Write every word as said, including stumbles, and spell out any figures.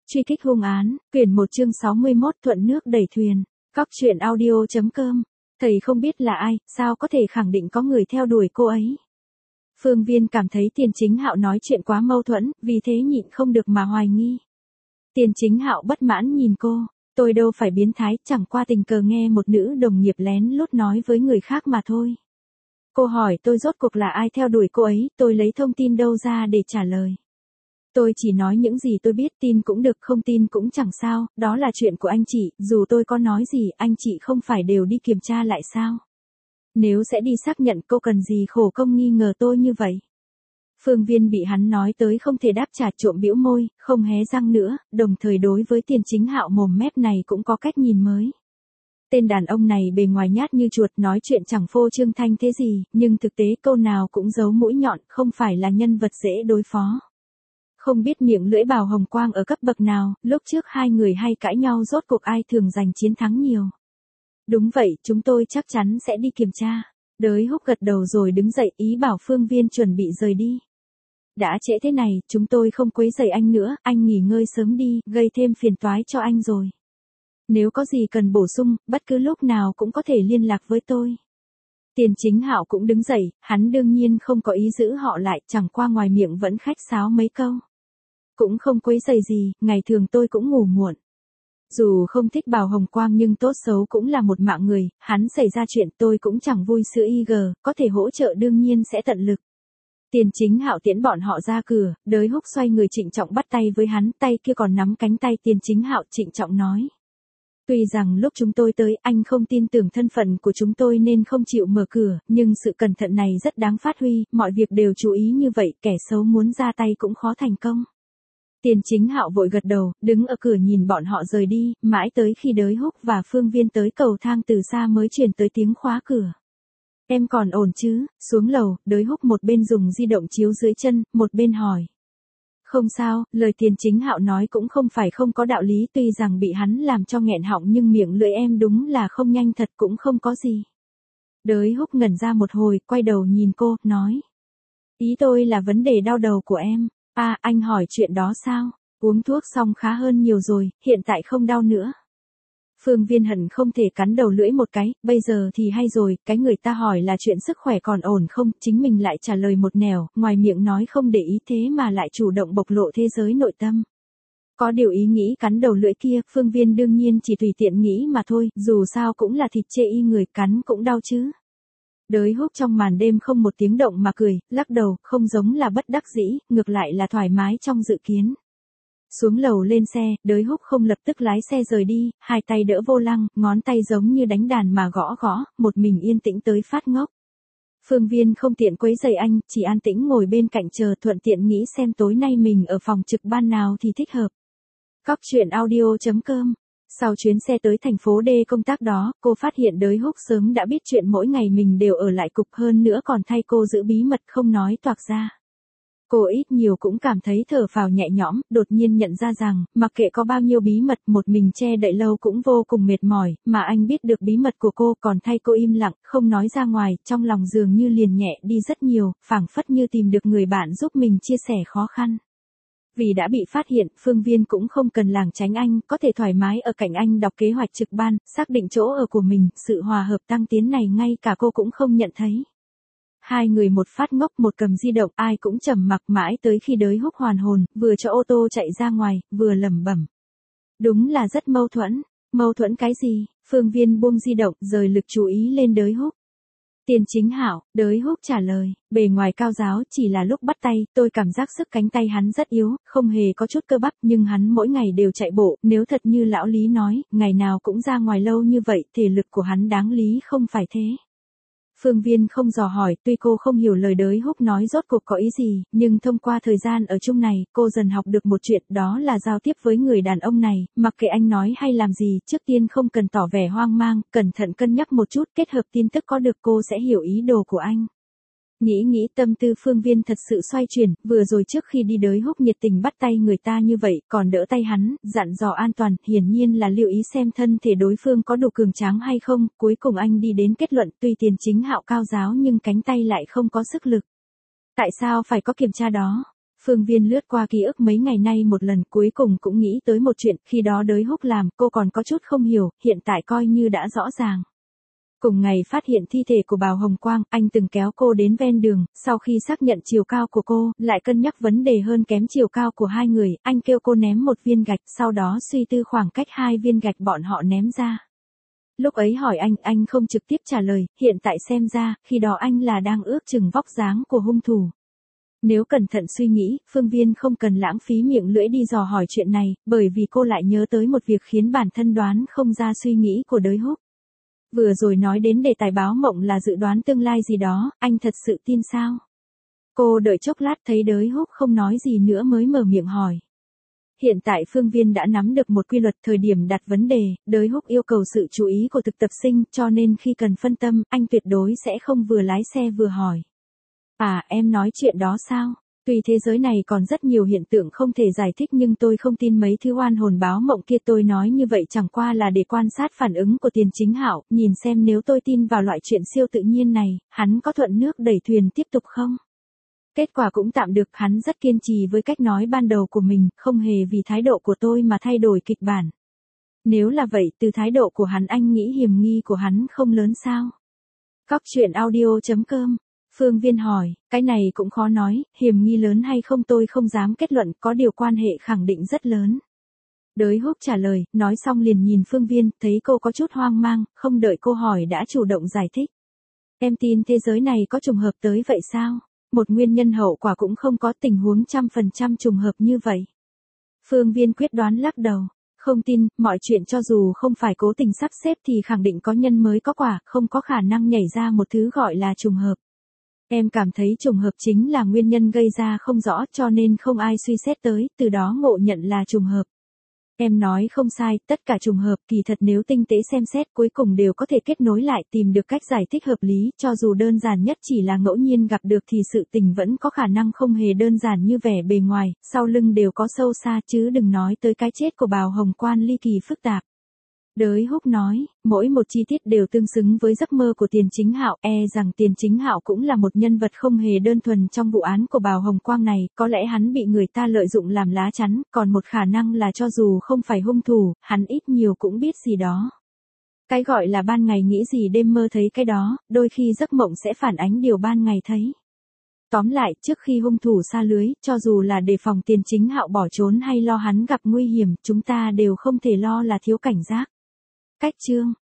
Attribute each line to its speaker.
Speaker 1: Truy kích hung án, quyển một chương sáu mươi mốt thuận nước đẩy thuyền. Cóc truyện audio chấm com. Thầy không biết là ai, sao có thể khẳng định có người theo đuổi cô ấy. Phương Viên cảm thấy Tiền Chính Hạo nói chuyện quá mâu thuẫn, vì thế nhịn không được mà hoài nghi. Tiền Chính Hạo bất mãn nhìn cô, tôi đâu phải biến thái, chẳng qua tình cờ nghe một nữ đồng nghiệp lén lút nói với người khác mà thôi. Cô hỏi tôi rốt cuộc là ai theo đuổi cô ấy, tôi lấy thông tin đâu ra để trả lời. Tôi chỉ nói những gì tôi biết, tin cũng được, không tin cũng chẳng sao, đó là chuyện của anh chị, dù tôi có nói gì, anh chị không phải đều đi kiểm tra lại sao? Nếu sẽ đi xác nhận, cô cần gì khổ công nghi ngờ tôi như vậy? Phương Viên bị hắn nói tới không thể đáp trả, trộm bĩu môi, không hé răng nữa, đồng thời đối với Tiền Chính Hạo mồm mép này cũng có cách nhìn mới. Tên đàn ông này bề ngoài nhát như chuột, nói chuyện chẳng phô trương thanh thế gì, nhưng thực tế câu nào cũng giấu mũi nhọn, không phải là nhân vật dễ đối phó. Không biết miệng lưỡi Bào Hồng Quang ở cấp bậc nào, lúc trước hai người hay cãi nhau rốt cuộc ai thường giành chiến thắng nhiều. Đúng vậy, chúng tôi chắc chắn sẽ đi kiểm tra. Đới Húc gật đầu rồi đứng dậy, ý bảo Phương Viên chuẩn bị rời đi. Đã trễ thế này, chúng tôi không quấy rầy anh nữa, anh nghỉ ngơi sớm đi, gây thêm phiền toái cho anh rồi. Nếu có gì cần bổ sung, bất cứ lúc nào cũng có thể liên lạc với tôi. Tiền Chính Hạo cũng đứng dậy, hắn đương nhiên không có ý giữ họ lại, chẳng qua ngoài miệng vẫn khách sáo mấy câu. Cũng không quấy rầy gì, ngày thường tôi cũng ngủ muộn. Dù không thích Bào Hồng Quang nhưng tốt xấu cũng là một mạng người, hắn xảy ra chuyện tôi cũng chẳng vui sữa y gờ, có thể hỗ trợ đương nhiên sẽ tận lực. Tiền Chính Hạo tiễn bọn họ ra cửa, Đới Húc xoay người trịnh trọng bắt tay với hắn, tay kia còn nắm cánh tay Tiền Chính Hạo, trịnh trọng nói. Tuy rằng lúc chúng tôi tới, anh không tin tưởng thân phận của chúng tôi nên không chịu mở cửa, nhưng sự cẩn thận này rất đáng phát huy, mọi việc đều chú ý như vậy, kẻ xấu muốn ra tay cũng khó thành công. Tiền Chính Hạo vội gật đầu, đứng ở cửa nhìn bọn họ rời đi, mãi tới khi Đới Húc và Phương Viên tới cầu thang từ xa mới truyền tới tiếng khóa cửa. Em còn ổn chứ? Xuống lầu, Đới Húc một bên dùng di động chiếu dưới chân, một bên hỏi. Không sao, lời Tiền Chính Hạo nói cũng không phải không có đạo lý, tuy rằng bị hắn làm cho nghẹn họng nhưng miệng lưỡi em đúng là không nhanh thật, cũng không có gì. Đới Húc ngẩn ra một hồi, quay đầu nhìn cô, nói. Ý tôi là vấn đề đau đầu của em. À, anh hỏi chuyện đó sao? Uống thuốc xong khá hơn nhiều rồi, hiện tại không đau nữa. Phương Viên hận không thể cắn đầu lưỡi một cái, bây giờ thì hay rồi, cái người ta hỏi là chuyện sức khỏe còn ổn không, chính mình lại trả lời một nẻo, ngoài miệng nói không để ý thế mà lại chủ động bộc lộ thế giới nội tâm. Có điều ý nghĩ cắn đầu lưỡi kia, Phương Viên đương nhiên chỉ tùy tiện nghĩ mà thôi, dù sao cũng là thịt chê y người, cắn cũng đau chứ. Đới Húc trong màn đêm không một tiếng động mà cười, lắc đầu, không giống là bất đắc dĩ, ngược lại là thoải mái trong dự kiến. Xuống lầu lên xe, Đới Húc không lập tức lái xe rời đi, hai tay đỡ vô lăng, ngón tay giống như đánh đàn mà gõ gõ, một mình yên tĩnh tới phát ngốc. Phương Viên không tiện quấy rầy anh, chỉ an tĩnh ngồi bên cạnh chờ, thuận tiện nghĩ xem tối nay mình ở phòng trực ban nào thì thích hợp. Cóc truyện audio chấm com. Sau chuyến xe tới thành phố D công tác đó, cô phát hiện Đới Húc sớm đã biết chuyện mỗi ngày mình đều ở lại cục, hơn nữa còn thay cô giữ bí mật không nói toạc ra. Cô ít nhiều cũng cảm thấy thở phào nhẹ nhõm, đột nhiên nhận ra rằng, mặc kệ có bao nhiêu bí mật một mình che đậy lâu cũng vô cùng mệt mỏi, mà anh biết được bí mật của cô còn thay cô im lặng, không nói ra ngoài, trong lòng dường như liền nhẹ đi rất nhiều, phảng phất như tìm được người bạn giúp mình chia sẻ khó khăn. Vì đã bị phát hiện, Phương Viên cũng không cần lảng tránh anh, có thể thoải mái ở cạnh anh đọc kế hoạch trực ban, xác định chỗ ở của mình, sự hòa hợp tăng tiến này ngay cả cô cũng không nhận thấy. Hai người một phát ngốc một cầm di động, ai cũng trầm mặc mãi tới khi Đới Húc hoàn hồn, vừa cho ô tô chạy ra ngoài, vừa lẩm bẩm. Đúng là rất mâu thuẫn. Mâu thuẫn cái gì? Phương Viên buông di động, rời lực chú ý lên Đới Húc. Tiền Chính Hạo, Đới Húc trả lời, bề ngoài cao giáo, chỉ là lúc bắt tay, tôi cảm giác sức cánh tay hắn rất yếu, không hề có chút cơ bắp, nhưng hắn mỗi ngày đều chạy bộ, nếu thật như lão Lý nói, ngày nào cũng ra ngoài lâu như vậy, thể lực của hắn đáng lý không phải thế. Phương Viên không dò hỏi, tuy cô không hiểu lời Đới Húc nói rốt cuộc có ý gì, nhưng thông qua thời gian ở chung này, cô dần học được một chuyện, đó là giao tiếp với người đàn ông này, mặc kệ anh nói hay làm gì, trước tiên không cần tỏ vẻ hoang mang, cẩn thận cân nhắc một chút, kết hợp tin tức có được cô sẽ hiểu ý đồ của anh. Nghĩ nghĩ tâm tư Phương Viên thật sự xoay chuyển, vừa rồi trước khi đi Đới Húc nhiệt tình bắt tay người ta như vậy, còn đỡ tay hắn, dặn dò an toàn, hiển nhiên là lưu ý xem thân thể đối phương có đủ cường tráng hay không, cuối cùng anh đi đến kết luận tuy Tiền Chính Hạo cao giáo nhưng cánh tay lại không có sức lực. Tại sao phải có kiểm tra đó? Phương Viên lướt qua ký ức mấy ngày nay một lần, cuối cùng cũng nghĩ tới một chuyện, khi đó Đới Húc làm, cô còn có chút không hiểu, hiện tại coi như đã rõ ràng. Cùng ngày phát hiện thi thể của Bào Hồng Quang, anh từng kéo cô đến ven đường, sau khi xác nhận chiều cao của cô, lại cân nhắc vấn đề hơn kém chiều cao của hai người, anh kêu cô ném một viên gạch, sau đó suy tư khoảng cách hai viên gạch bọn họ ném ra. Lúc ấy hỏi anh, anh không trực tiếp trả lời, hiện tại xem ra, khi đó anh là đang ước chừng vóc dáng của hung thủ. Nếu cẩn thận suy nghĩ, Phương Viên không cần lãng phí miệng lưỡi đi dò hỏi chuyện này, bởi vì cô lại nhớ tới một việc khiến bản thân đoán không ra suy nghĩ của Đới Húc. Vừa rồi nói đến đề tài báo mộng là dự đoán tương lai gì đó, anh thật sự tin sao? Cô đợi chốc lát thấy Đới Húc không nói gì nữa mới mở miệng hỏi. Hiện tại Phương Viên đã nắm được một quy luật thời điểm đặt vấn đề, Đới Húc yêu cầu sự chú ý của thực tập sinh, cho nên khi cần phân tâm, anh tuyệt đối sẽ không vừa lái xe vừa hỏi. À, em nói chuyện đó sao? Tuy thế giới này còn rất nhiều hiện tượng không thể giải thích nhưng tôi không tin mấy thứ oan hồn báo mộng kia, tôi nói như vậy chẳng qua là để quan sát phản ứng của Tiền Chính Hạo, nhìn xem nếu tôi tin vào loại chuyện siêu tự nhiên này, hắn có thuận nước đẩy thuyền tiếp tục không? Kết quả cũng tạm được, hắn rất kiên trì với cách nói ban đầu của mình, không hề vì thái độ của tôi mà thay đổi kịch bản. Nếu là vậy, từ thái độ của hắn anh nghĩ hiểm nghi của hắn không lớn sao? Cóc truyện audio chấm com Phương Viên hỏi, cái này cũng khó nói, hiểm nghi lớn hay không tôi không dám kết luận, có điều quan hệ khẳng định rất lớn. Đới Húc trả lời, nói xong liền nhìn Phương Viên, thấy cô có chút hoang mang, không đợi cô hỏi đã chủ động giải thích. Em tin thế giới này có trùng hợp tới vậy sao? Một nguyên nhân hậu quả cũng không có, tình huống trăm phần trăm trùng hợp như vậy. Phương Viên quyết đoán lắc đầu. Không tin, mọi chuyện cho dù không phải cố tình sắp xếp thì khẳng định có nhân mới có quả, không có khả năng nhảy ra một thứ gọi là trùng hợp. Em cảm thấy trùng hợp chính là nguyên nhân gây ra không rõ cho nên không ai suy xét tới, từ đó ngộ nhận là trùng hợp. Em nói không sai, tất cả trùng hợp kỳ thật nếu tinh tế xem xét cuối cùng đều có thể kết nối lại tìm được cách giải thích hợp lý, cho dù đơn giản nhất chỉ là ngẫu nhiên gặp được thì sự tình vẫn có khả năng không hề đơn giản như vẻ bề ngoài, sau lưng đều có sâu xa chứ đừng nói tới cái chết của Bào Hồng Quan ly kỳ phức tạp. Đới Húc nói, mỗi một chi tiết đều tương xứng với giấc mơ của Tiền Chính Hạo, e rằng Tiền Chính Hạo cũng là một nhân vật không hề đơn thuần trong vụ án của Bào Hồng Quang này, có lẽ hắn bị người ta lợi dụng làm lá chắn, còn một khả năng là cho dù không phải hung thủ, hắn ít nhiều cũng biết gì đó. Cái gọi là ban ngày nghĩ gì đêm mơ thấy cái đó, đôi khi giấc mộng sẽ phản ánh điều ban ngày thấy. Tóm lại, trước khi hung thủ sa lưới, cho dù là đề phòng Tiền Chính Hạo bỏ trốn hay lo hắn gặp nguy hiểm, chúng ta đều không thể lo là thiếu cảnh giác. Cách chương